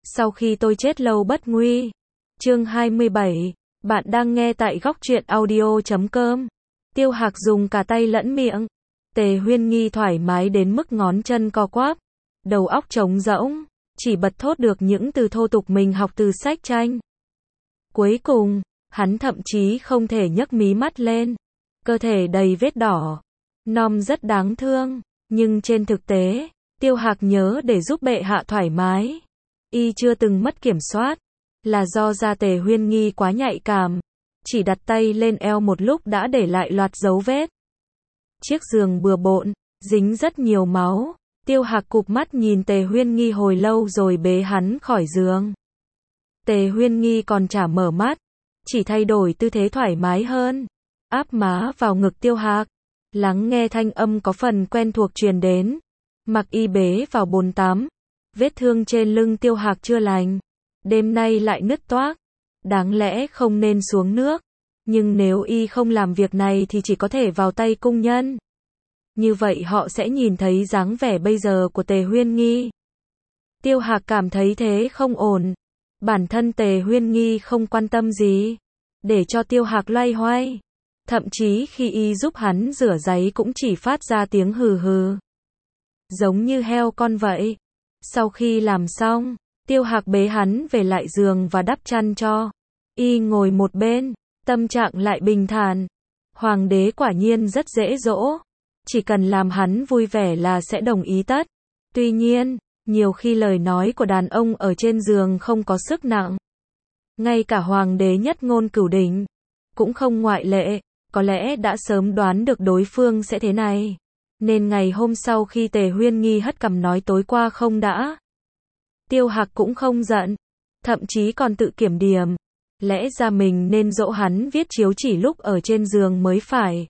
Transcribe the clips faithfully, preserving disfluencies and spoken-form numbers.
Sau khi tôi chết lâu bất nguy. Chương hai mươi bảy. Bạn đang nghe tại góc truyện audio chấm com. Tiêu Hạc dùng cả tay lẫn miệng. Tề Huyên Nghi thoải mái đến mức ngón chân co quắp. Đầu óc trống rỗng. Chỉ bật thốt được những từ thô tục mình học từ sách tranh. Cuối cùng, hắn thậm chí không thể nhấc mí mắt lên. Cơ thể đầy vết đỏ. Nom rất đáng thương. Nhưng trên thực tế, Tiêu Hạc nhớ để giúp bệ hạ thoải mái. Y chưa từng mất kiểm soát. Là do da Tề Huyên Nghi quá nhạy cảm. Chỉ đặt tay lên eo một lúc đã để lại loạt dấu vết. Chiếc giường bừa bộn, dính rất nhiều máu. Tiêu Hạc cụp mắt nhìn Tề Huyên Nghi hồi lâu rồi bế hắn khỏi giường. Tề Huyên Nghi còn chả mở mắt. Chỉ thay đổi tư thế thoải mái hơn. Áp má vào ngực Tiêu Hạc. Lắng nghe thanh âm có phần quen thuộc truyền đến. Mặc y bế vào bồn tắm. Vết thương trên lưng Tiêu Hạc chưa lành. Đêm nay lại nứt toác. Đáng lẽ không nên xuống nước. Nhưng nếu y không làm việc này thì chỉ có thể vào tay cung nhân. Như vậy họ sẽ nhìn thấy dáng vẻ bây giờ của Tề Huyên Nghi. Tiêu Hạc cảm thấy thế không ổn. Bản thân Tề Huyên Nghi không quan tâm gì. Để cho Tiêu Hạc loay hoay. Thậm chí khi y giúp hắn rửa giấy cũng chỉ phát ra tiếng hừ hừ. Giống như heo con vậy. Sau khi làm xong, Tiêu Hạc bế hắn về lại giường và đắp chăn cho. Y ngồi một bên, tâm trạng lại bình thản. Hoàng đế quả nhiên rất dễ dỗ. Chỉ cần làm hắn vui vẻ là sẽ đồng ý tất. Tuy nhiên, nhiều khi lời nói của đàn ông ở trên giường không có sức nặng. Ngay cả hoàng đế nhất ngôn cửu đỉnh cũng không ngoại lệ. Có lẽ đã sớm đoán được đối phương sẽ thế này. Nên ngày hôm sau khi Tề Huyên Nghi hất cằm nói tối qua không đã. Tiêu Hạc cũng không giận. Thậm chí còn tự kiểm điểm. Lẽ ra mình nên dỗ hắn viết chiếu chỉ lúc ở trên giường mới phải.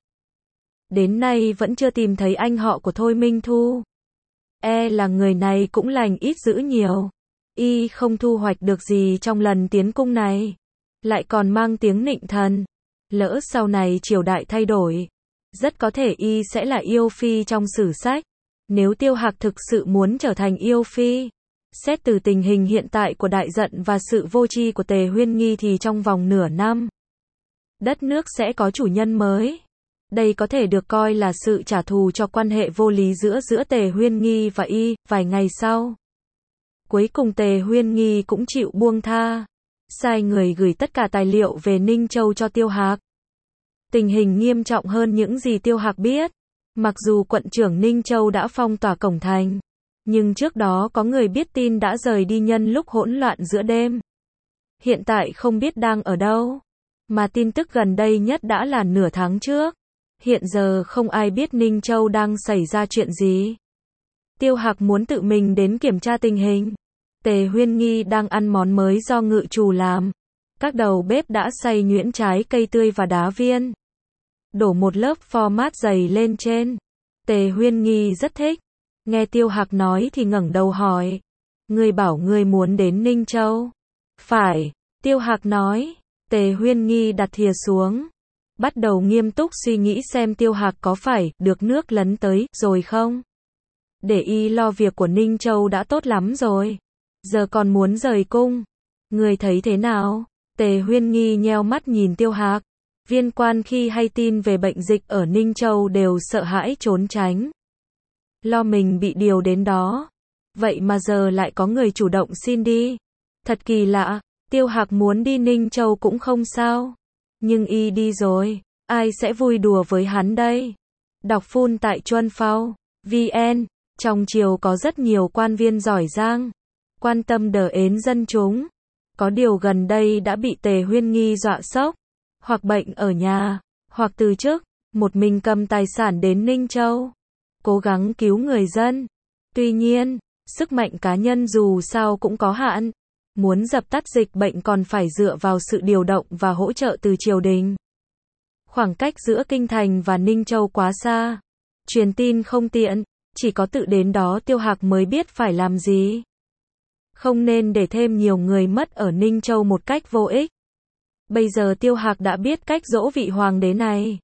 Đến nay vẫn chưa tìm thấy anh họ của Thôi Minh Thu. E là người này cũng lành ít dữ nhiều. Y không thu hoạch được gì trong lần tiến cung này. Lại còn mang tiếng nịnh thần. Lỡ sau này triều đại thay đổi. Rất có thể y sẽ là yêu phi trong sử sách. Nếu Tiêu Hạc thực sự muốn trở thành yêu phi. Xét từ tình hình hiện tại của đại giận và sự vô tri của Tề Huyên Nghi thì trong vòng nửa năm. Đất nước sẽ có chủ nhân mới. Đây có thể được coi là sự trả thù cho quan hệ vô lý giữa giữa Tề Huyên Nghi và y. Vài ngày sau. Cuối cùng Tề Huyên Nghi cũng chịu buông tha. Sai người gửi tất cả tài liệu về Ninh Châu cho Tiêu Hạc. Tình hình nghiêm trọng hơn những gì Tiêu Hạc biết. Mặc dù quận trưởng Ninh Châu đã phong tỏa cổng thành. Nhưng trước đó có người biết tin đã rời đi nhân lúc hỗn loạn giữa đêm. Hiện tại không biết đang ở đâu. Mà tin tức gần đây nhất đã là nửa tháng trước. Hiện giờ không ai biết Ninh Châu đang xảy ra chuyện gì. Tiêu Hạc muốn tự mình đến kiểm tra tình hình. Tề Huyên Nghi đang ăn món mới do ngự trù làm. Các đầu bếp đã xay nhuyễn trái cây tươi và đá viên. Đổ một lớp pho mát dày lên trên. Tề Huyên Nghi rất thích. Nghe Tiêu Hạc nói thì ngẩng đầu hỏi. Ngươi bảo ngươi muốn đến Ninh Châu. Phải, Tiêu Hạc nói. Tề Huyên Nghi đặt thìa xuống. Bắt đầu nghiêm túc suy nghĩ xem Tiêu Hạc có phải được nước lấn tới rồi không. Để y lo việc của Ninh Châu đã tốt lắm rồi. Giờ còn muốn rời cung. Ngươi thấy thế nào? Tề Huyên Nghi nheo mắt nhìn Tiêu Hạc. Viên quan khi hay tin về bệnh dịch ở Ninh Châu đều sợ hãi trốn tránh. Lo mình bị điều đến đó. Vậy mà giờ lại có người chủ động xin đi. Thật kỳ lạ. Tiêu Hạc muốn đi Ninh Châu cũng không sao. Nhưng y đi rồi. Ai sẽ vui đùa với hắn đây? Đọc phun tại Chuân Phao. vê en. Trong triều có rất nhiều quan viên giỏi giang. Quan tâm đờ ến dân chúng. Có điều gần đây đã bị Tề Huyên Nghi dọa sốc. Hoặc bệnh ở nhà. Hoặc từ chức. Một mình cầm tài sản đến Ninh Châu. Cố gắng cứu người dân. Tuy nhiên, sức mạnh cá nhân dù sao cũng có hạn. Muốn dập tắt dịch bệnh còn phải dựa vào sự điều động và hỗ trợ từ triều đình. Khoảng cách giữa Kinh Thành và Ninh Châu quá xa. Truyền tin không tiện. Chỉ có tự đến đó Tiêu Hạc mới biết phải làm gì. Không nên để thêm nhiều người mất ở Ninh Châu một cách vô ích. Bây giờ Tiêu Hạc đã biết cách dỗ vị hoàng đế này.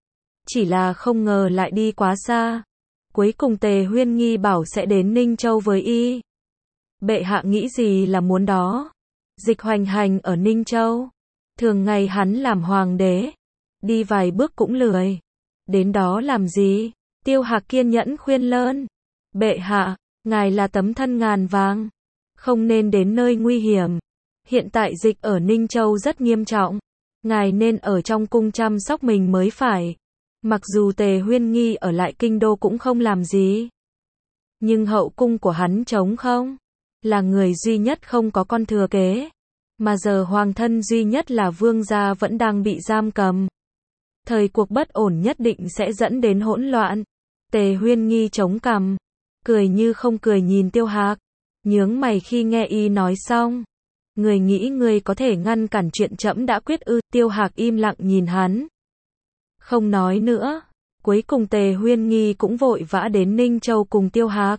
Chỉ là không ngờ lại đi quá xa. Cuối cùng Tề Huyên Nghi bảo sẽ đến Ninh Châu với y. Bệ hạ nghĩ gì là muốn đó. Dịch hoành hành ở Ninh Châu. Thường ngày hắn làm hoàng đế. Đi vài bước cũng lười. Đến đó làm gì? Tiêu Hạc kiên nhẫn khuyên lơn. Bệ hạ, ngài là tấm thân ngàn vàng. Không nên đến nơi nguy hiểm. Hiện tại dịch ở Ninh Châu rất nghiêm trọng. Ngài nên ở trong cung chăm sóc mình mới phải. Mặc dù Tề Huyên Nghi ở lại kinh đô cũng không làm gì. Nhưng hậu cung của hắn trống không. Là người duy nhất không có con thừa kế. Mà giờ hoàng thân duy nhất là vương gia vẫn đang bị giam cầm. Thời cuộc bất ổn nhất định sẽ dẫn đến hỗn loạn. Tề Huyên Nghi chống cằm. Cười như không cười nhìn Tiêu Hạc. Nhướng mày khi nghe y nói xong. Người nghĩ người có thể ngăn cản chuyện trẫm đã quyết ư? Tiêu Hạc im lặng nhìn hắn. Không nói nữa. Cuối cùng Tề Huyên Nghi cũng vội vã đến Ninh Châu cùng Tiêu Hạc.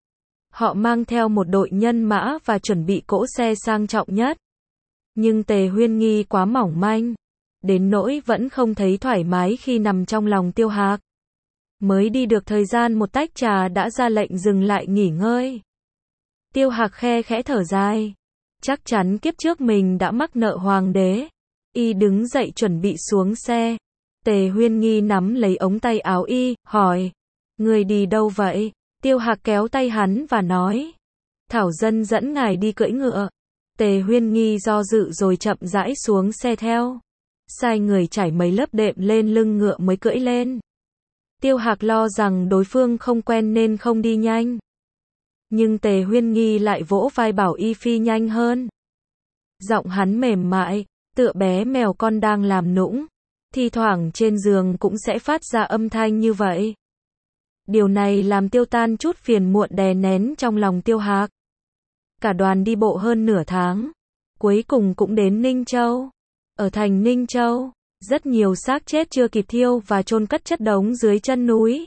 Họ mang theo một đội nhân mã và chuẩn bị cỗ xe sang trọng nhất. Nhưng Tề Huyên Nghi quá mỏng manh. Đến nỗi vẫn không thấy thoải mái khi nằm trong lòng Tiêu Hạc. Mới đi được thời gian một tách trà đã ra lệnh dừng lại nghỉ ngơi. Tiêu Hạc khe khẽ thở dài. Chắc chắn kiếp trước mình đã mắc nợ hoàng đế. Y đứng dậy chuẩn bị xuống xe. Tề Huyên Nghi nắm lấy ống tay áo y, hỏi. Người đi đâu vậy? Tiêu Hạc kéo tay hắn và nói. Thảo dân dẫn ngài đi cưỡi ngựa. Tề Huyên Nghi do dự rồi chậm rãi xuống xe theo. Sai người trải mấy lớp đệm lên lưng ngựa mới cưỡi lên. Tiêu Hạc lo rằng đối phương không quen nên không đi nhanh. Nhưng Tề Huyên Nghi lại vỗ vai bảo y phi nhanh hơn. Giọng hắn mềm mại, tựa bé mèo con đang làm nũng. Thi thoảng trên giường cũng sẽ phát ra âm thanh như vậy. Điều này làm tiêu tan chút phiền muộn đè nén trong lòng Tiêu Hạc. Cả đoàn đi bộ hơn nửa tháng. Cuối cùng cũng đến Ninh Châu. Ở thành Ninh Châu, rất nhiều xác chết chưa kịp thiêu và chôn cất chất đống dưới chân núi.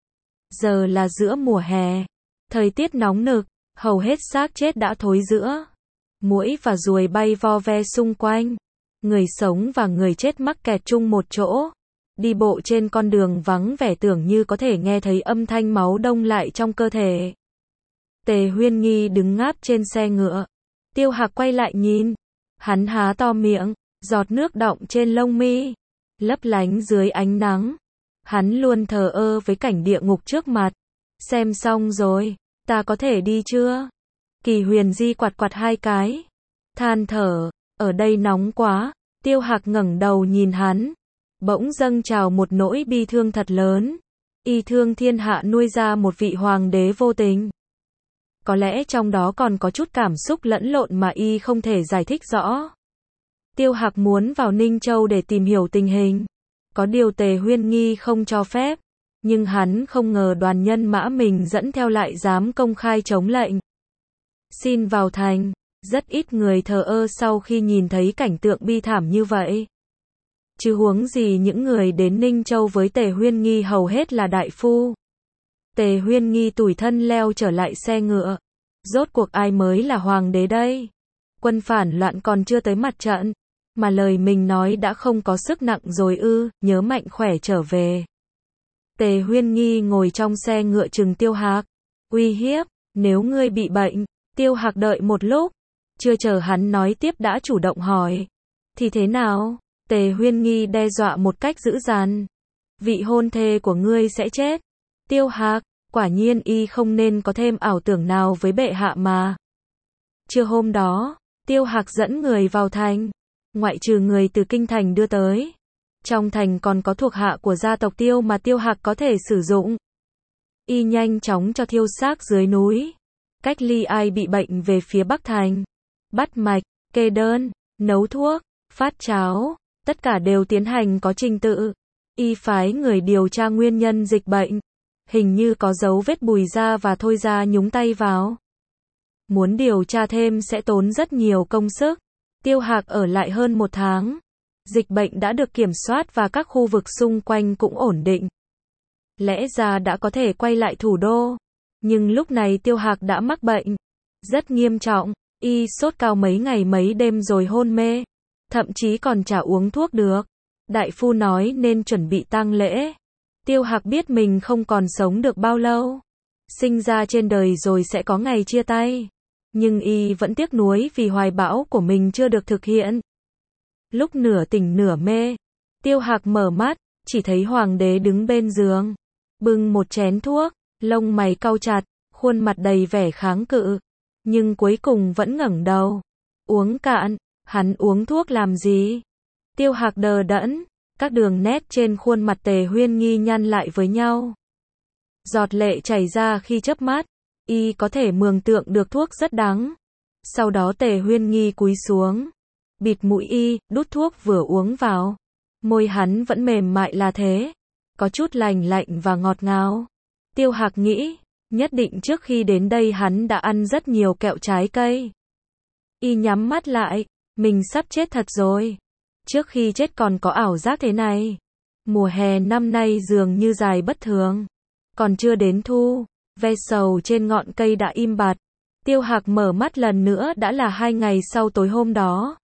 Giờ là giữa mùa hè. Thời tiết nóng nực, hầu hết xác chết đã thối rữa. Muỗi và ruồi bay vo ve xung quanh. Người sống và người chết mắc kẹt chung một chỗ. Đi bộ trên con đường vắng vẻ tưởng như có thể nghe thấy âm thanh máu đông lại trong cơ thể. Tề Huyên Nghi đứng ngáp trên xe ngựa. Tiêu Hạc quay lại nhìn. Hắn há to miệng, giọt nước đọng trên lông mi, lấp lánh dưới ánh nắng. Hắn luôn thờ ơ với cảnh địa ngục trước mặt. Xem xong rồi, ta có thể đi chưa? Kỳ Huyền Di quạt quạt hai cái. Than thở, ở đây nóng quá. Tiêu Hạc ngẩng đầu nhìn hắn. Bỗng dâng trào một nỗi bi thương thật lớn. Y thương thiên hạ nuôi ra một vị hoàng đế vô tình. Có lẽ trong đó còn có chút cảm xúc lẫn lộn mà y không thể giải thích rõ. Tiêu Hạc muốn vào Ninh Châu để tìm hiểu tình hình. Có điều Tề Huyên Nghi không cho phép. Nhưng hắn không ngờ đoàn nhân mã mình dẫn theo lại dám công khai chống lệnh. Xin vào thành. Rất ít người thờ ơ sau khi nhìn thấy cảnh tượng bi thảm như vậy. Chứ huống gì những người đến Ninh Châu với Tề Huyên Nghi hầu hết là đại phu. Tề Huyên Nghi tủi thân leo trở lại xe ngựa. Rốt cuộc ai mới là hoàng đế đây? Quân phản loạn còn chưa tới mặt trận. Mà lời mình nói đã không có sức nặng rồi ư, nhớ mạnh khỏe trở về. Tề Huyên Nghi ngồi trong xe ngựa trừng Tiêu Hạc. Uy hiếp, nếu ngươi bị bệnh. Tiêu Hạc đợi một lúc. Chưa chờ hắn nói tiếp đã chủ động hỏi. Thì thế nào? Tề Huyên Nghi đe dọa một cách dữ dằn. Vị hôn thê của ngươi sẽ chết. Tiêu Hạc, quả nhiên y không nên có thêm ảo tưởng nào với bệ hạ mà. Trưa hôm đó, Tiêu Hạc dẫn người vào thành. Ngoại trừ người từ kinh thành đưa tới. Trong thành còn có thuộc hạ của gia tộc Tiêu mà Tiêu Hạc có thể sử dụng. Y nhanh chóng cho thiêu xác dưới núi. Cách ly ai bị bệnh về phía Bắc Thành. Bắt mạch, kê đơn, nấu thuốc, phát cháo. Tất cả đều tiến hành có trình tự. Y phái người điều tra nguyên nhân dịch bệnh. Hình như có dấu vết bùi da và thôi da nhúng tay vào. Muốn điều tra thêm sẽ tốn rất nhiều công sức. Tiêu Hạc ở lại hơn một tháng. Dịch bệnh đã được kiểm soát và các khu vực xung quanh cũng ổn định. Lẽ ra đã có thể quay lại thủ đô. Nhưng lúc này Tiêu Hạc đã mắc bệnh. Rất nghiêm trọng. Y sốt cao mấy ngày mấy đêm rồi hôn mê. Thậm chí còn chả uống thuốc được. Đại phu nói nên chuẩn bị tang lễ. Tiêu Hạc biết mình không còn sống được bao lâu. Sinh ra trên đời rồi sẽ có ngày chia tay. Nhưng y vẫn tiếc nuối vì hoài bão của mình chưa được thực hiện. Lúc nửa tỉnh nửa mê, Tiêu Hạc mở mắt, chỉ thấy hoàng đế đứng bên giường, bưng một chén thuốc, lông mày cau chặt, khuôn mặt đầy vẻ kháng cự, nhưng cuối cùng vẫn ngẩng đầu. Uống cạn, hắn uống thuốc làm gì? Tiêu Hạc đờ đẫn, các đường nét trên khuôn mặt Tề Huyên Nghi nhăn lại với nhau. Giọt lệ chảy ra khi chớp mắt, y có thể mường tượng được thuốc rất đắng. Sau đó Tề Huyên Nghi cúi xuống, bịt mũi y, đút thuốc vừa uống vào. Môi hắn vẫn mềm mại là thế, có chút lành lạnh và ngọt ngào. Tiêu Hạc nghĩ, nhất định trước khi đến đây hắn đã ăn rất nhiều kẹo trái cây. Y nhắm mắt lại, mình sắp chết thật rồi. Trước khi chết còn có ảo giác thế này. Mùa hè năm nay dường như dài bất thường. Còn chưa đến thu, ve sầu trên ngọn cây đã im bặt. Tiêu Hạc mở mắt lần nữa đã là hai ngày sau tối hôm đó.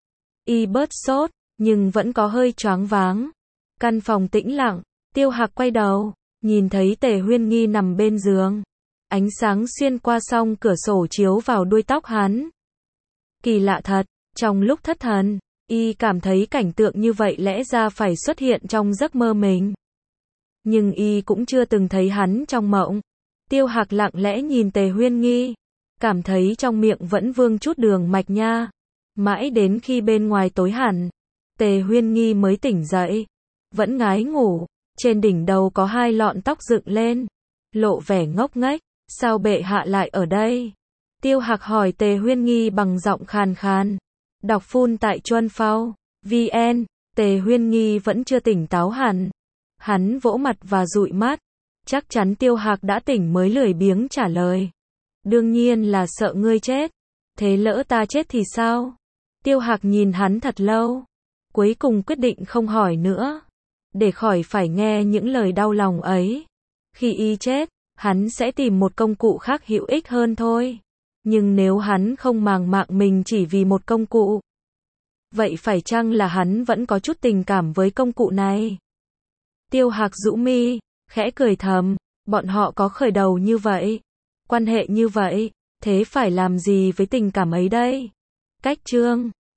Y bớt sốt, nhưng vẫn có hơi choáng váng. Căn phòng tĩnh lặng, Tiêu Hạc quay đầu, nhìn thấy Tề Huyên Nghi nằm bên giường. Ánh sáng xuyên qua song cửa sổ chiếu vào đuôi tóc hắn. Kỳ lạ thật, trong lúc thất thần, y cảm thấy cảnh tượng như vậy lẽ ra phải xuất hiện trong giấc mơ mình. Nhưng y cũng chưa từng thấy hắn trong mộng. Tiêu Hạc lặng lẽ nhìn Tề Huyên Nghi, cảm thấy trong miệng vẫn vương chút đường mạch nha. Mãi đến khi bên ngoài tối hẳn, Tề Huyên Nghi mới tỉnh dậy, vẫn ngái ngủ, trên đỉnh đầu có hai lọn tóc dựng lên, lộ vẻ ngốc nghếch, sao bệ hạ lại ở đây? Tiêu Hạc hỏi Tề Huyên Nghi bằng giọng khàn khàn. Đọc phun tại Chuân Phao, vê en, Tề Huyên Nghi vẫn chưa tỉnh táo hẳn. Hắn vỗ mặt và dụi mắt, chắc chắn Tiêu Hạc đã tỉnh mới lười biếng trả lời. Đương nhiên là sợ ngươi chết, thế lỡ ta chết thì sao? Tiêu Hạc nhìn hắn thật lâu, cuối cùng quyết định không hỏi nữa, để khỏi phải nghe những lời đau lòng ấy. Khi y chết, hắn sẽ tìm một công cụ khác hữu ích hơn thôi. Nhưng nếu hắn không màng mạng mình chỉ vì một công cụ, vậy phải chăng là hắn vẫn có chút tình cảm với công cụ này? Tiêu Hạc rũ mi, khẽ cười thầm, bọn họ có khởi đầu như vậy, quan hệ như vậy, thế phải làm gì với tình cảm ấy đây? Cách chương